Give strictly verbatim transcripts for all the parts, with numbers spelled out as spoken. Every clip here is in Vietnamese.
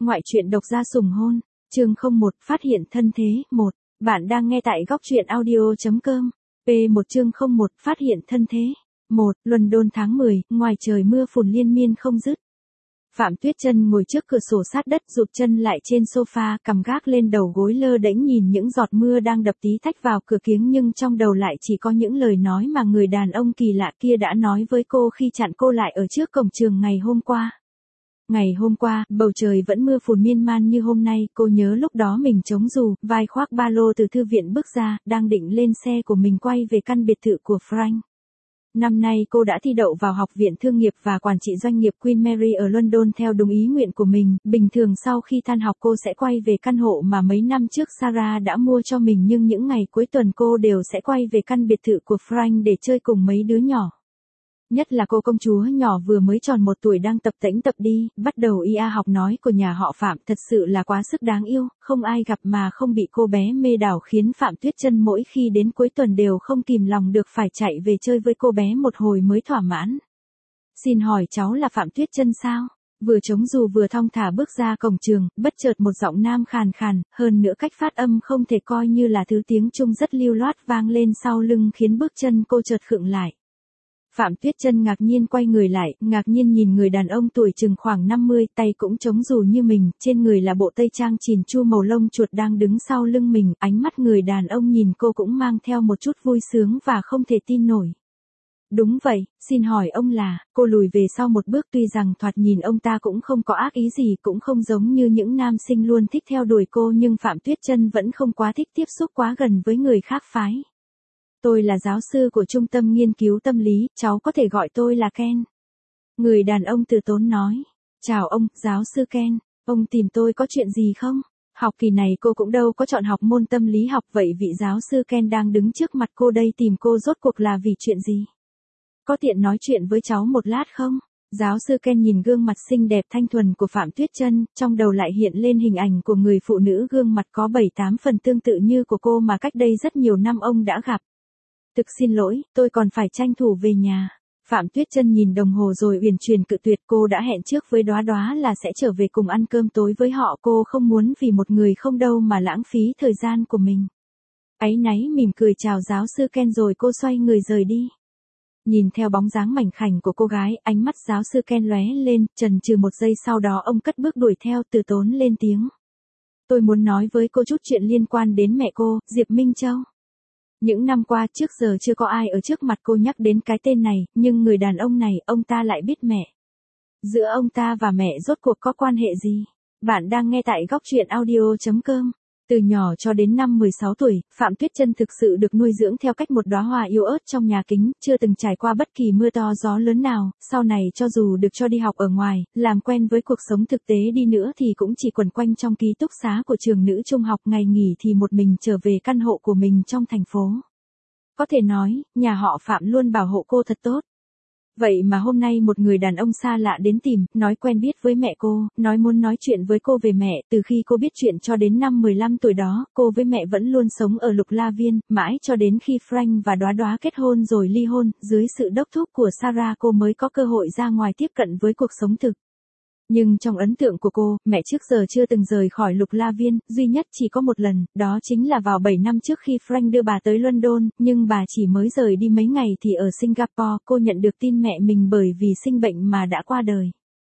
Ngoại truyện độc gia sủng hôn, chương không một, phát hiện thân thế, một. Bạn đang nghe tại góc truyện audio.com. P một chương không một, phát hiện thân thế. một. London tháng mười, ngoài trời mưa phùn liên miên không dứt. Phạm Tuyết Chân ngồi trước cửa sổ sát đất, rụt chân lại trên sofa, cằm gác lên đầu gối lơ đễnh nhìn những giọt mưa đang đập tí tách vào cửa kiếng, nhưng trong đầu lại chỉ có những lời nói mà người đàn ông kỳ lạ kia đã nói với cô khi chặn cô lại ở trước cổng trường ngày hôm qua. Ngày hôm qua, bầu trời vẫn mưa phùn miên man như hôm nay, cô nhớ lúc đó mình chống dù, vai khoác ba lô từ thư viện bước ra, đang định lên xe của mình quay về căn biệt thự của Frank. Năm nay cô đã thi đậu vào Học viện Thương nghiệp và Quản trị Doanh nghiệp Queen Mary ở London theo đúng ý nguyện của mình. Bình thường sau khi tan học cô sẽ quay về căn hộ mà mấy năm trước Sarah đã mua cho mình, nhưng những ngày cuối tuần cô đều sẽ quay về căn biệt thự của Frank để chơi cùng mấy đứa nhỏ. Nhất là cô công chúa nhỏ vừa mới tròn một tuổi đang tập tễnh tập đi, bắt đầu ia học nói của nhà họ Phạm, thật sự là quá sức đáng yêu, không ai gặp mà không bị cô bé mê đảo, khiến Phạm Tuyết Chân mỗi khi đến cuối tuần đều không kìm lòng được phải chạy về chơi với cô bé một hồi mới thỏa mãn. Xin hỏi cháu là Phạm Tuyết Chân sao? Vừa chống dù vừa thong thả bước ra cổng trường, bất chợt một giọng nam khàn khàn, hơn nữa cách phát âm không thể coi như là thứ tiếng Trung rất lưu loát vang lên sau lưng, khiến bước chân cô chợt khựng lại. Phạm Tuyết Chân ngạc nhiên quay người lại, ngạc nhiên nhìn người đàn ông tuổi chừng khoảng năm mươi, tay cũng chống dù như mình, trên người là bộ tây trang chỉn chu màu lông chuột đang đứng sau lưng mình, ánh mắt người đàn ông nhìn cô cũng mang theo một chút vui sướng và không thể tin nổi. Đúng vậy, xin hỏi ông là, cô lùi về sau một bước, tuy rằng thoạt nhìn ông ta cũng không có ác ý gì, cũng không giống như những nam sinh luôn thích theo đuổi cô, nhưng Phạm Tuyết Chân vẫn không quá thích tiếp xúc quá gần với người khác phái. Tôi là giáo sư của trung tâm nghiên cứu tâm lý, cháu có thể gọi tôi là Ken. Người đàn ông từ tốn nói. Chào ông, giáo sư Ken, ông tìm tôi có chuyện gì không? Học kỳ này cô cũng đâu có chọn học môn tâm lý học, vậy vị giáo sư Ken đang đứng trước mặt cô đây tìm cô rốt cuộc là vì chuyện gì? Có tiện nói chuyện với cháu một lát không? Giáo sư Ken nhìn gương mặt xinh đẹp thanh thuần của Phạm Tuyết Chân, trong đầu lại hiện lên hình ảnh của người phụ nữ gương mặt có bảy tám phần tương tự như của cô mà cách đây rất nhiều năm ông đã gặp. Thực xin lỗi, tôi còn phải tranh thủ về nhà. Phạm Tuyết Chân nhìn đồng hồ rồi uyển chuyển cự tuyệt, cô đã hẹn trước với Đóa Đóa là sẽ trở về cùng ăn cơm tối với họ, cô không muốn vì một người không đâu mà lãng phí thời gian của mình. Áy náy mỉm cười chào giáo sư Ken rồi cô xoay người rời đi. Nhìn theo bóng dáng mảnh khảnh của cô gái, ánh mắt giáo sư Ken lóe lên, chần chừ một giây sau đó ông cất bước đuổi theo, từ tốn lên tiếng. Tôi muốn nói với cô chút chuyện liên quan đến mẹ cô, Diệp Minh Châu. Những năm qua trước giờ chưa có ai ở trước mặt cô nhắc đến cái tên này, nhưng người đàn ông này, ông ta lại biết mẹ. Giữa ông ta và mẹ rốt cuộc có quan hệ gì? Bạn đang nghe tại góc truyện audio.com. Từ nhỏ cho đến năm mười sáu tuổi, Phạm Tuyết Chân thực sự được nuôi dưỡng theo cách một đóa hoa yếu ớt trong nhà kính, chưa từng trải qua bất kỳ mưa to gió lớn nào, sau này cho dù được cho đi học ở ngoài, làm quen với cuộc sống thực tế đi nữa thì cũng chỉ quẩn quanh trong ký túc xá của trường nữ trung học, ngày nghỉ thì một mình trở về căn hộ của mình trong thành phố. Có thể nói, nhà họ Phạm luôn bảo hộ cô thật tốt. Vậy mà hôm nay một người đàn ông xa lạ đến tìm, nói quen biết với mẹ cô, nói muốn nói chuyện với cô về mẹ. Từ khi cô biết chuyện cho đến năm mười lăm tuổi đó, cô với mẹ vẫn luôn sống ở Lục La Viên, mãi cho đến khi Frank và Đóa Đóa kết hôn rồi ly hôn, dưới sự đốc thúc của Sarah cô mới có cơ hội ra ngoài tiếp cận với cuộc sống thực. Nhưng trong ấn tượng của cô, mẹ trước giờ chưa từng rời khỏi Lục La Viên, duy nhất chỉ có một lần, đó chính là vào bảy năm trước khi Frank đưa bà tới London, nhưng bà chỉ mới rời đi mấy ngày thì ở Singapore, cô nhận được tin mẹ mình bởi vì sinh bệnh mà đã qua đời.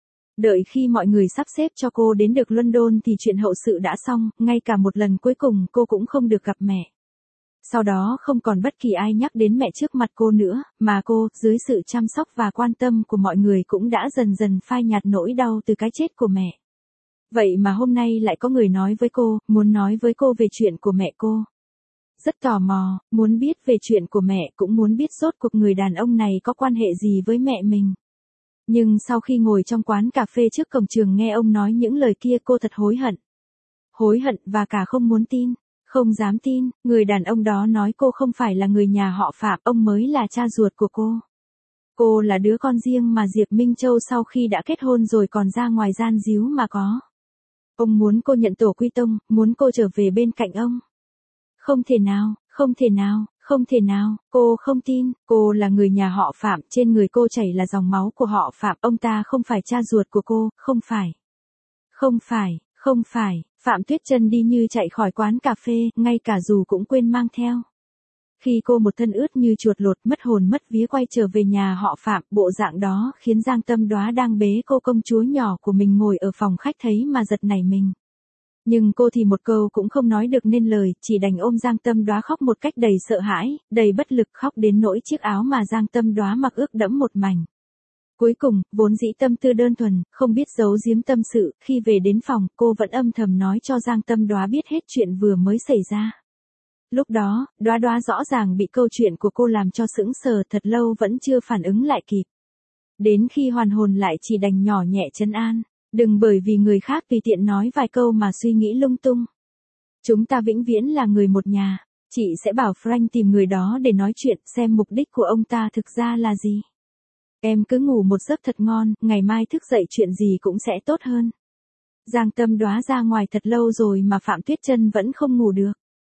Đợi khi mọi người sắp xếp cho cô đến được London thì chuyện hậu sự đã xong, ngay cả một lần cuối cùng cô cũng không được gặp mẹ. Sau đó không còn bất kỳ ai nhắc đến mẹ trước mặt cô nữa, mà cô, dưới sự chăm sóc và quan tâm của mọi người cũng đã dần dần phai nhạt nỗi đau từ cái chết của mẹ. Vậy mà hôm nay lại có người nói với cô, muốn nói với cô về chuyện của mẹ cô. Rất tò mò, muốn biết về chuyện của mẹ, cũng muốn biết rốt cuộc người đàn ông này có quan hệ gì với mẹ mình. Nhưng sau khi ngồi trong quán cà phê trước cổng trường nghe ông nói những lời kia, cô thật hối hận. Hối hận và cả không muốn tin. Không dám tin, người đàn ông đó nói cô không phải là người nhà họ Phạm, ông mới là cha ruột của cô. Cô là đứa con riêng mà Diệp Minh Châu sau khi đã kết hôn rồi còn ra ngoài gian díu mà có. Ông muốn cô nhận tổ quy tông, muốn cô trở về bên cạnh ông. Không thể nào, không thể nào, không thể nào, cô không tin, cô là người nhà họ Phạm, trên người cô chảy là dòng máu của họ Phạm, ông ta không phải cha ruột của cô, không phải. Không phải, không phải, Phạm Tuyết Chân đi như chạy khỏi quán cà phê, ngay cả dù cũng quên mang theo. Khi cô một thân ướt như chuột lột, mất hồn mất vía quay trở về nhà họ Phạm, bộ dạng đó khiến Giang Tâm Đoá đang bế cô công chúa nhỏ của mình ngồi ở phòng khách thấy mà giật nảy mình. Nhưng cô thì một câu cũng không nói được nên lời, chỉ đành ôm Giang Tâm Đoá khóc một cách đầy sợ hãi, đầy bất lực, khóc đến nỗi chiếc áo mà Giang Tâm Đoá mặc ướt đẫm một mảnh. Cuối cùng, vốn dĩ tâm tư đơn thuần, không biết giấu giếm tâm sự, khi về đến phòng, cô vẫn âm thầm nói cho Giang Tâm Đoá biết hết chuyện vừa mới xảy ra. Lúc đó, Đoá Đoá rõ ràng bị câu chuyện của cô làm cho sững sờ, thật lâu vẫn chưa phản ứng lại kịp. Đến khi hoàn hồn lại chỉ đành nhỏ nhẹ trấn an, đừng bởi vì người khác tùy tiện nói vài câu mà suy nghĩ lung tung. Chúng ta vĩnh viễn là người một nhà, chị sẽ bảo Frank tìm người đó để nói chuyện, xem mục đích của ông ta thực ra là gì. Em cứ ngủ một giấc thật ngon, ngày mai thức dậy chuyện gì cũng sẽ tốt hơn. Giang Tâm Đoá ra ngoài thật lâu rồi mà Phạm Tuyết Chân vẫn không ngủ được.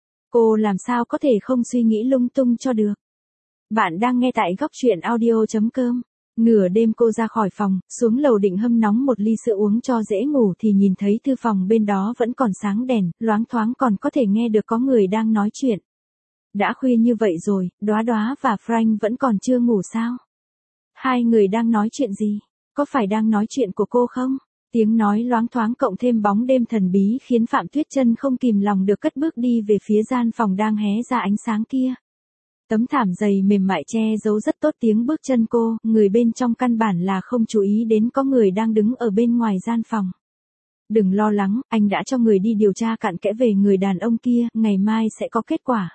Cô làm sao có thể không suy nghĩ lung tung cho được. Bạn đang nghe tại góc truyện audio chấm com. Nửa đêm cô ra khỏi phòng, xuống lầu định hâm nóng một ly sữa uống cho dễ ngủ thì nhìn thấy thư phòng bên đó vẫn còn sáng đèn, loáng thoáng còn có thể nghe được có người đang nói chuyện. Đã khuya như vậy rồi, Đoá Đoá và Frank vẫn còn chưa ngủ sao? Hai người đang nói chuyện gì? Có phải đang nói chuyện của cô không? Tiếng nói loáng thoáng cộng thêm bóng đêm thần bí khiến Phạm Tuyết Chân không kìm lòng được cất bước đi về phía gian phòng đang hé ra ánh sáng kia. Tấm thảm dày mềm mại che giấu rất tốt tiếng bước chân cô, người bên trong căn bản là không chú ý đến có người đang đứng ở bên ngoài gian phòng. Đừng lo lắng, anh đã cho người đi điều tra cặn kẽ về người đàn ông kia, ngày mai sẽ có kết quả.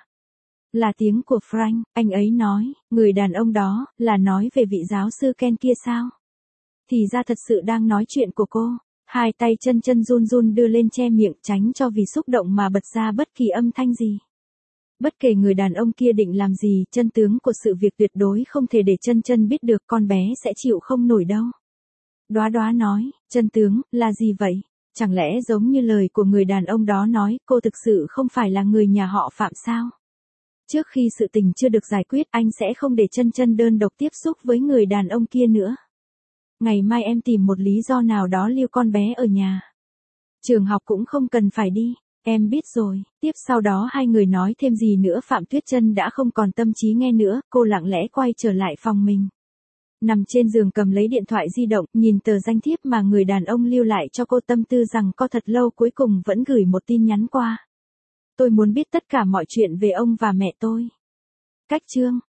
Là tiếng của Frank, anh ấy nói, người đàn ông đó, là nói về vị giáo sư Ken kia sao? Thì ra thật sự đang nói chuyện của cô. Hai tay chân chân run run đưa lên che miệng tránh cho vì xúc động mà bật ra bất kỳ âm thanh gì. Bất kể người đàn ông kia định làm gì, chân tướng của sự việc tuyệt đối không thể để chân chân biết được, con bé sẽ chịu không nổi đâu. Đoá Đoá nói, chân tướng, là gì vậy? Chẳng lẽ giống như lời của người đàn ông đó nói, cô thực sự không phải là người nhà họ Phạm sao? Trước khi sự tình chưa được giải quyết, anh sẽ không để chân chân đơn độc tiếp xúc với người đàn ông kia nữa. Ngày mai em tìm một lý do nào đó lưu con bé ở nhà. Trường học cũng không cần phải đi. Em biết rồi. Tiếp sau đó hai người nói thêm gì nữa Phạm Tuyết Chân đã không còn tâm trí nghe nữa, cô lặng lẽ quay trở lại phòng mình. Nằm trên giường cầm lấy điện thoại di động, nhìn tờ danh thiếp mà người đàn ông lưu lại cho cô, tâm tư rằng có thật lâu cuối cùng vẫn gửi một tin nhắn qua. Tôi muốn biết tất cả mọi chuyện về ông và mẹ tôi. Cách chương